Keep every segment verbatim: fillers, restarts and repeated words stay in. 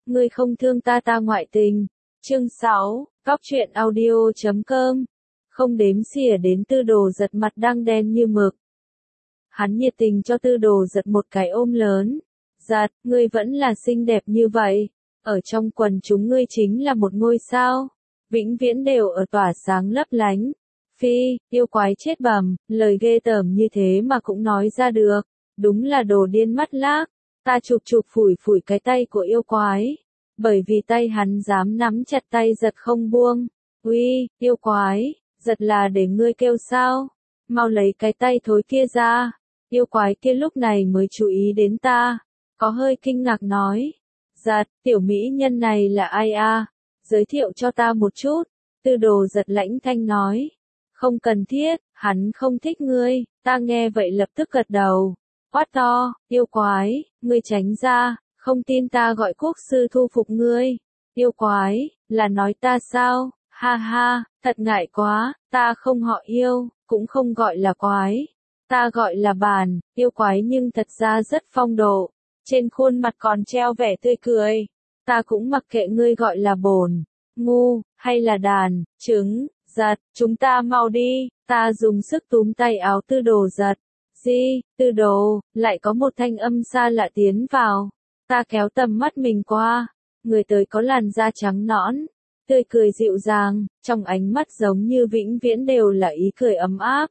ngươi không thương ta ta ngoại tình. Chương sáu, Cóc truyện audio chấm com. Không đếm xỉa đến Tư Đồ Giật mặt đang đen như mực. Hắn nhiệt tình cho Tư Đồ Giật một cái ôm lớn. Giật, ngươi vẫn là xinh đẹp như vậy. Ở trong quần chúng ngươi chính là một ngôi sao. Vĩnh viễn đều ở tỏa sáng lấp lánh. Phi, yêu quái chết bầm, lời ghê tởm như thế mà cũng nói ra được. Đúng là đồ điên mắt lác. Ta chụp chụp phủi phủi cái tay của yêu quái. Bởi vì tay hắn dám nắm chặt tay Giật không buông. Uy, yêu quái, Giật là để ngươi kêu sao? Mau lấy cái tay thối kia ra. Yêu quái kia lúc này mới chú ý đến ta. Có hơi kinh ngạc nói. Giật, tiểu mỹ nhân này là ai a? Giới thiệu cho ta một chút. Tư Đồ Giật lãnh thanh nói. Không cần thiết, hắn không thích ngươi. Ta nghe vậy lập tức gật đầu. Quát to, yêu quái, ngươi tránh ra, không tin ta gọi quốc sư thu phục ngươi. Yêu quái, là nói ta sao? Ha ha, thật ngại quá, ta không họ yêu, cũng không gọi là quái. Ta gọi là Bàn, yêu quái nhưng thật ra rất phong độ. Trên khuôn mặt còn treo vẻ tươi cười. Ta cũng mặc kệ ngươi gọi là Bồn, ngu, hay là Đàn, trứng, Giật, chúng ta mau đi. Ta dùng sức túm tay áo Tư Đồ Giật. Di, Tư Đồ, lại có một thanh âm xa lạ tiến vào. Ta kéo tầm mắt mình qua. Người tới có làn da trắng nõn, tươi cười dịu dàng, trong ánh mắt giống như vĩnh viễn đều là ý cười ấm áp.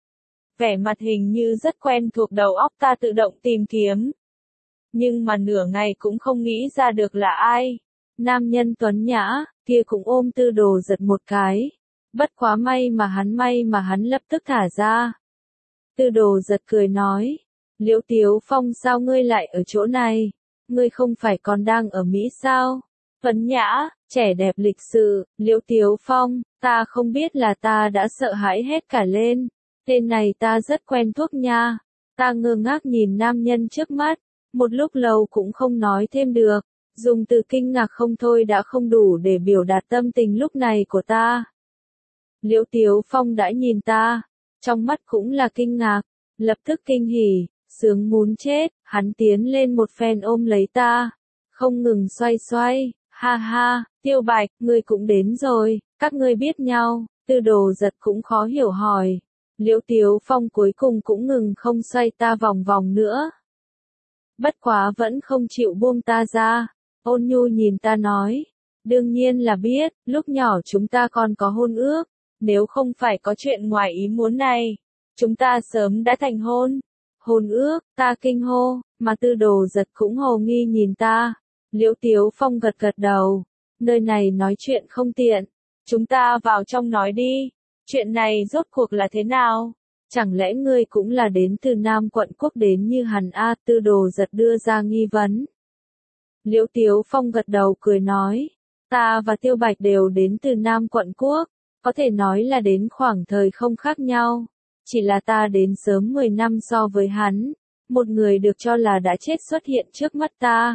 Vẻ mặt hình như rất quen thuộc, đầu óc ta tự động tìm kiếm. Nhưng mà nửa ngày cũng không nghĩ ra được là ai. Nam nhân tuấn nhã, kia cũng ôm Tư Đồ Giật một cái. Bất quá may mà hắn may mà hắn lập tức thả ra. Tư Đồ Giật cười nói. Liễu Tiếu Phong sao ngươi lại ở chỗ này? Ngươi không phải còn đang ở Mỹ sao? Tuấn nhã, trẻ đẹp lịch sự, Liễu Tiếu Phong, ta không biết là ta đã sợ hãi hết cả lên. Tên này ta rất quen thuộc nha. Ta ngơ ngác nhìn nam nhân trước mắt, một lúc lâu cũng không nói thêm được. Dùng từ kinh ngạc không thôi đã không đủ để biểu đạt tâm tình lúc này của ta. Liễu Tiếu Phong đã nhìn ta, trong mắt cũng là kinh ngạc, lập tức kinh hỉ, sướng muốn chết, hắn tiến lên một phen ôm lấy ta, không ngừng xoay xoay, ha ha, Tiêu Bạch, ngươi cũng đến rồi, các ngươi biết nhau. Tư Đồ Giật cũng khó hiểu hỏi. Liễu Tiếu Phong cuối cùng cũng ngừng không xoay ta vòng vòng nữa. Bất quá vẫn không chịu buông ta ra, ôn nhu nhìn ta nói. Đương nhiên là biết, lúc nhỏ chúng ta còn có hôn ước, nếu không phải có chuyện ngoài ý muốn này, chúng ta sớm đã thành hôn. Hôn ước, ta kinh hô, mà Tư Đồ Giật cũng hồ nghi nhìn ta. Liễu Tiếu Phong gật gật đầu, nơi này nói chuyện không tiện, chúng ta vào trong nói đi, chuyện này rốt cuộc là thế nào? Chẳng lẽ ngươi cũng là đến từ Nam Quận Quốc đến như hắn a? Tư Đồ Giật đưa ra nghi vấn. Liễu Tiếu Phong gật đầu cười nói, ta và Tiêu Bạch đều đến từ Nam Quận Quốc, có thể nói là đến khoảng thời không khác nhau, chỉ là ta đến sớm mười năm so với hắn, một người được cho là đã chết xuất hiện trước mắt ta.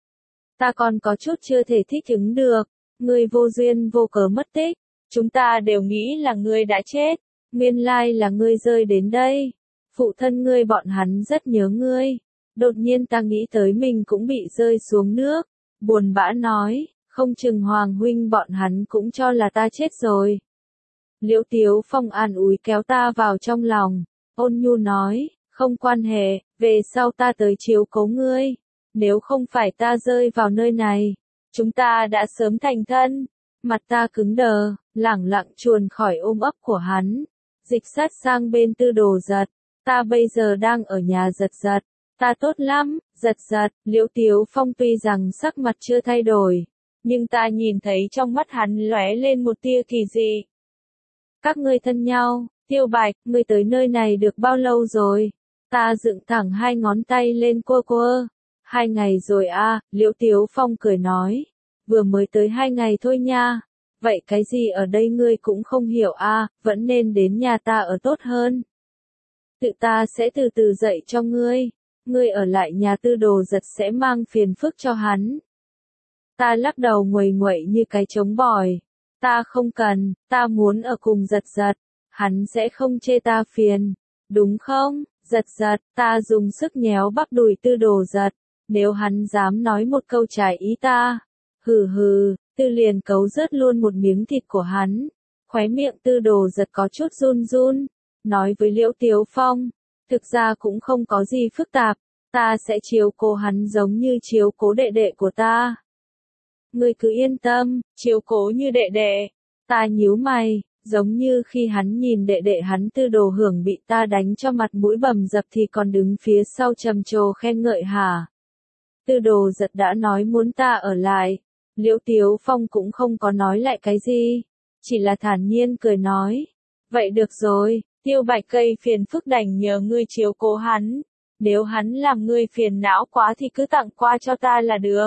Ta còn có chút chưa thể thích ứng được, ngươi vô duyên vô cớ mất tích, chúng ta đều nghĩ là ngươi đã chết, nguyên lai là ngươi rơi đến đây, phụ thân ngươi bọn hắn rất nhớ ngươi. Đột nhiên ta nghĩ tới mình cũng bị rơi xuống nước, buồn bã nói, không chừng Hoàng huynh bọn hắn cũng cho là ta chết rồi. Liễu Tiếu Phong an ủi kéo ta vào trong lòng, ôn nhu nói, không quan hệ, về sau ta tới chiếu cố ngươi, nếu không phải ta rơi vào nơi này, chúng ta đã sớm thành thân. Mặt ta cứng đờ, lẳng lặng chuồn khỏi ôm ấp của hắn, dịch sát sang bên Tư Đồ Giật, ta bây giờ đang ở nhà Giật Giật. Ta tốt lắm, Giật Giật. Liễu Tiếu Phong tuy rằng sắc mặt chưa thay đổi, nhưng ta nhìn thấy trong mắt hắn lóe lên một tia kỳ dị. Các ngươi thân nhau, Tiêu Bạch, ngươi tới nơi này được bao lâu rồi? Ta dựng thẳng hai ngón tay lên quơ quơ. Hai ngày rồi a, Liễu Tiếu Phong cười nói. Vừa mới tới hai ngày thôi nha. Vậy cái gì ở đây ngươi cũng không hiểu a, vẫn nên đến nhà ta ở tốt hơn. Tự ta sẽ từ từ dạy cho ngươi. Ngươi ở lại nhà Tư Đồ Giật sẽ mang phiền phức cho hắn. Ta lắc đầu nguầy nguậy như cái trống bòi. Ta không cần, ta muốn ở cùng Giật Giật. Hắn sẽ không chê ta phiền. Đúng không, Giật Giật? Ta dùng sức nhéo bắp đùi Tư Đồ Giật. Nếu hắn dám nói một câu trái ý ta, Hừ hừ, Tư liền cấu rớt luôn một miếng thịt của hắn. Khóe miệng Tư Đồ Giật có chút run run, nói với Liễu Tiếu Phong, thực ra cũng không có gì phức tạp, ta sẽ chiếu cố hắn giống như chiếu cố đệ đệ của ta. Ngươi cứ yên tâm, chiếu cố như đệ đệ. Ta nhíu mày, giống như khi hắn nhìn đệ đệ hắn Tư Đồ Hưởng bị ta đánh cho mặt mũi bầm dập thì còn đứng phía sau trầm trồ khen ngợi hả? Tư Đồ Giật đã nói muốn ta ở lại, Liễu Tiếu Phong cũng không có nói lại cái gì, chỉ là thản nhiên cười nói, vậy được rồi, Tiêu Bạch Cây phiền phức đành nhờ ngươi chiếu cố hắn, nếu hắn làm ngươi phiền não quá thì cứ tặng qua cho ta là được.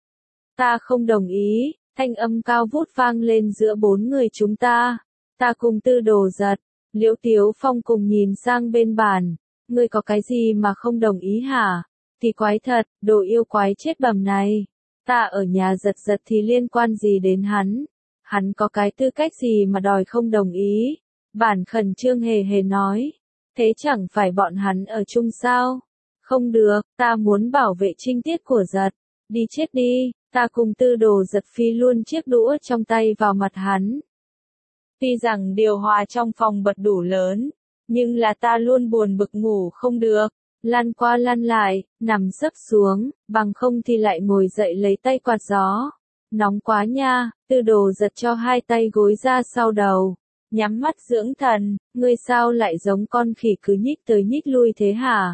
Ta không đồng ý, thanh âm cao vút vang lên giữa bốn người chúng ta. Ta cùng Tư Đồ Giật, Liễu Tiếu Phong cùng nhìn sang bên bàn, ngươi có cái gì mà không đồng ý hả? Thì quái thật, đồ yêu quái chết bầm này. Ta ở nhà Giật Giật thì liên quan gì đến hắn? Hắn có cái tư cách gì mà đòi không đồng ý? Bản khẩn trương hề hề nói. Thế chẳng phải bọn hắn ở chung sao? Không được, ta muốn bảo vệ trinh tiết của Giật. Đi chết đi, ta cùng Tư Đồ Giật phi luôn chiếc đũa trong tay vào mặt hắn. Tuy rằng điều hòa trong phòng bật đủ lớn, nhưng là ta luôn buồn bực ngủ không được. Lăn qua lăn lại, nằm sấp xuống, bằng không thì lại ngồi dậy lấy tay quạt gió. Nóng quá nha, Tư Đồ Giật cho hai tay gối ra sau đầu. Nhắm mắt dưỡng thần, ngươi sao lại giống con khỉ cứ nhích tới nhích lui thế hả?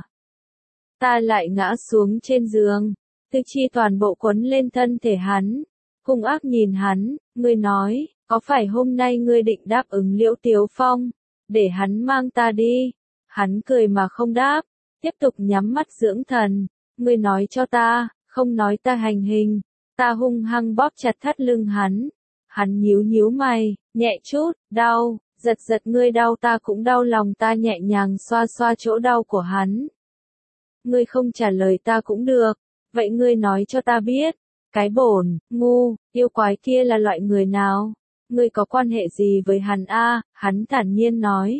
Ta lại ngã xuống trên giường, tư chi toàn bộ quấn lên thân thể hắn. Hung ác nhìn hắn, ngươi nói, có phải hôm nay ngươi định đáp ứng Liễu Tiếu Phong, để hắn mang ta đi? Hắn cười mà không đáp, tiếp tục nhắm mắt dưỡng thần. Ngươi nói cho ta, không nói ta hành hình. Ta hung hăng bóp chặt thắt lưng hắn. Hắn nhíu nhíu mày, nhẹ chút, đau, Giật Giật ngươi đau ta cũng đau lòng. Ta nhẹ nhàng xoa xoa chỗ đau của hắn. Ngươi không trả lời ta cũng được, vậy ngươi nói cho ta biết, cái bổn, ngu, yêu quái kia là loại người nào? Ngươi có quan hệ gì với hắn a? Hắn thản nhiên nói.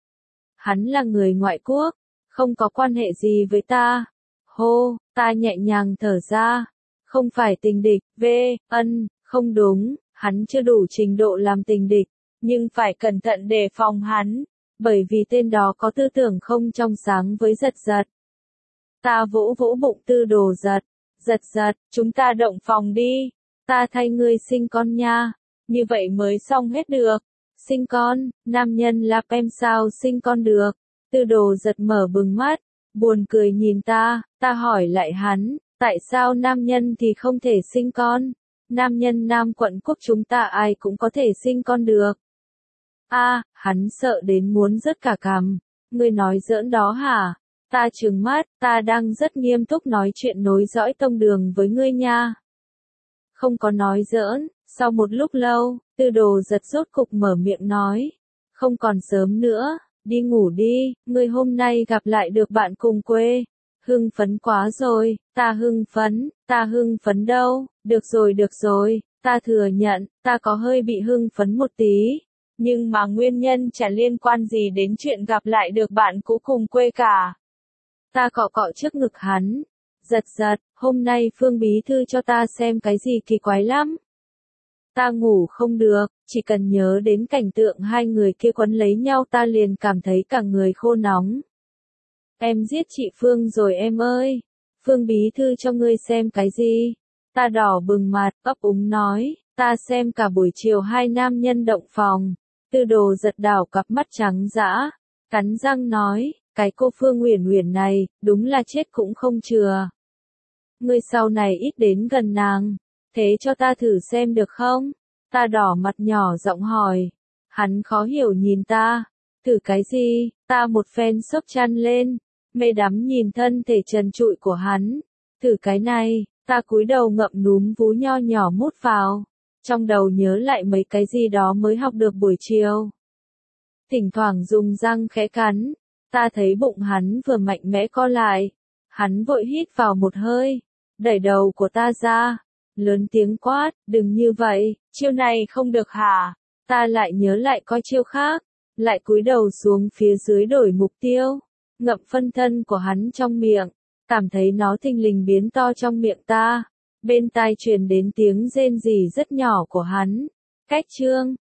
Hắn là người ngoại quốc, không có quan hệ gì với ta. Hô, ta nhẹ nhàng thở ra. Không phải tình địch, v, ân, không đúng, hắn chưa đủ trình độ làm tình địch, nhưng phải cẩn thận đề phòng hắn, bởi vì tên đó có tư tưởng không trong sáng với Giật Giật. Ta vỗ vỗ bụng Tư Đồ Giật, Giật Giật, chúng ta động phòng đi, ta thay ngươi sinh con nha, như vậy mới xong hết được. Sinh con, nam nhân là em sao sinh con được? Tư Đồ Giật mở bừng mắt, buồn cười nhìn ta, ta hỏi lại hắn, tại sao nam nhân thì không thể sinh con? Nam nhân Nam Quận Quốc chúng ta ai cũng có thể sinh con được. A, à, hắn sợ đến muốn rớt cả cằm. Ngươi nói giỡn đó hả? Ta trừng mắt, ta đang rất nghiêm túc nói chuyện nối dõi tông đường với ngươi nha. Không có nói giỡn, sau một lúc lâu, Tư Đồ Giật rốt cục mở miệng nói. Không còn sớm nữa, đi ngủ đi, ngươi hôm nay gặp lại được bạn cùng quê. Hưng phấn quá rồi, ta hưng phấn, ta hưng phấn đâu, được rồi được rồi, ta thừa nhận, ta có hơi bị hưng phấn một tí. Nhưng mà nguyên nhân chả liên quan gì đến chuyện gặp lại được bạn cũ cùng quê cả. Ta cọ cọ trước ngực hắn. Giật Giật, hôm nay Phương Bí Thư cho ta xem cái gì kỳ quái lắm. Ta ngủ không được, chỉ cần nhớ đến cảnh tượng hai người kia quấn lấy nhau ta liền cảm thấy cả người khô nóng. Em giết chị Phương rồi em ơi. Phương Bí Thư cho ngươi xem cái gì? Ta đỏ bừng mặt, ấp úng nói, ta xem cả buổi chiều hai nam nhân động phòng. Tư Đồ Giật đảo cặp mắt trắng dã, cắn răng nói, cái cô Phương Uyển Uyển này, đúng là chết cũng không chừa. Ngươi sau này ít đến gần nàng, thế cho ta thử xem được không? Ta đỏ mặt nhỏ giọng hỏi. Hắn khó hiểu nhìn ta, thử cái gì? Ta một phen sốc chăn lên, mê đắm nhìn thân thể trần trụi của hắn. Thử cái này, ta cúi đầu ngậm núm vú nho nhỏ mút vào, trong đầu nhớ lại mấy cái gì đó mới học được buổi chiều. Thỉnh thoảng dùng răng khẽ cắn, ta thấy bụng hắn vừa mạnh mẽ co lại. Hắn vội hít vào một hơi, đẩy đầu của ta ra, lớn tiếng quát, đừng như vậy, chiêu này không được hả? Ta lại nhớ lại coi chiêu khác, lại cúi đầu xuống phía dưới đổi mục tiêu, ngậm phân thân của hắn trong miệng, cảm thấy nó thình lình biến to trong miệng ta. Bên tai truyền đến tiếng rên rỉ rất nhỏ của hắn. Cách chương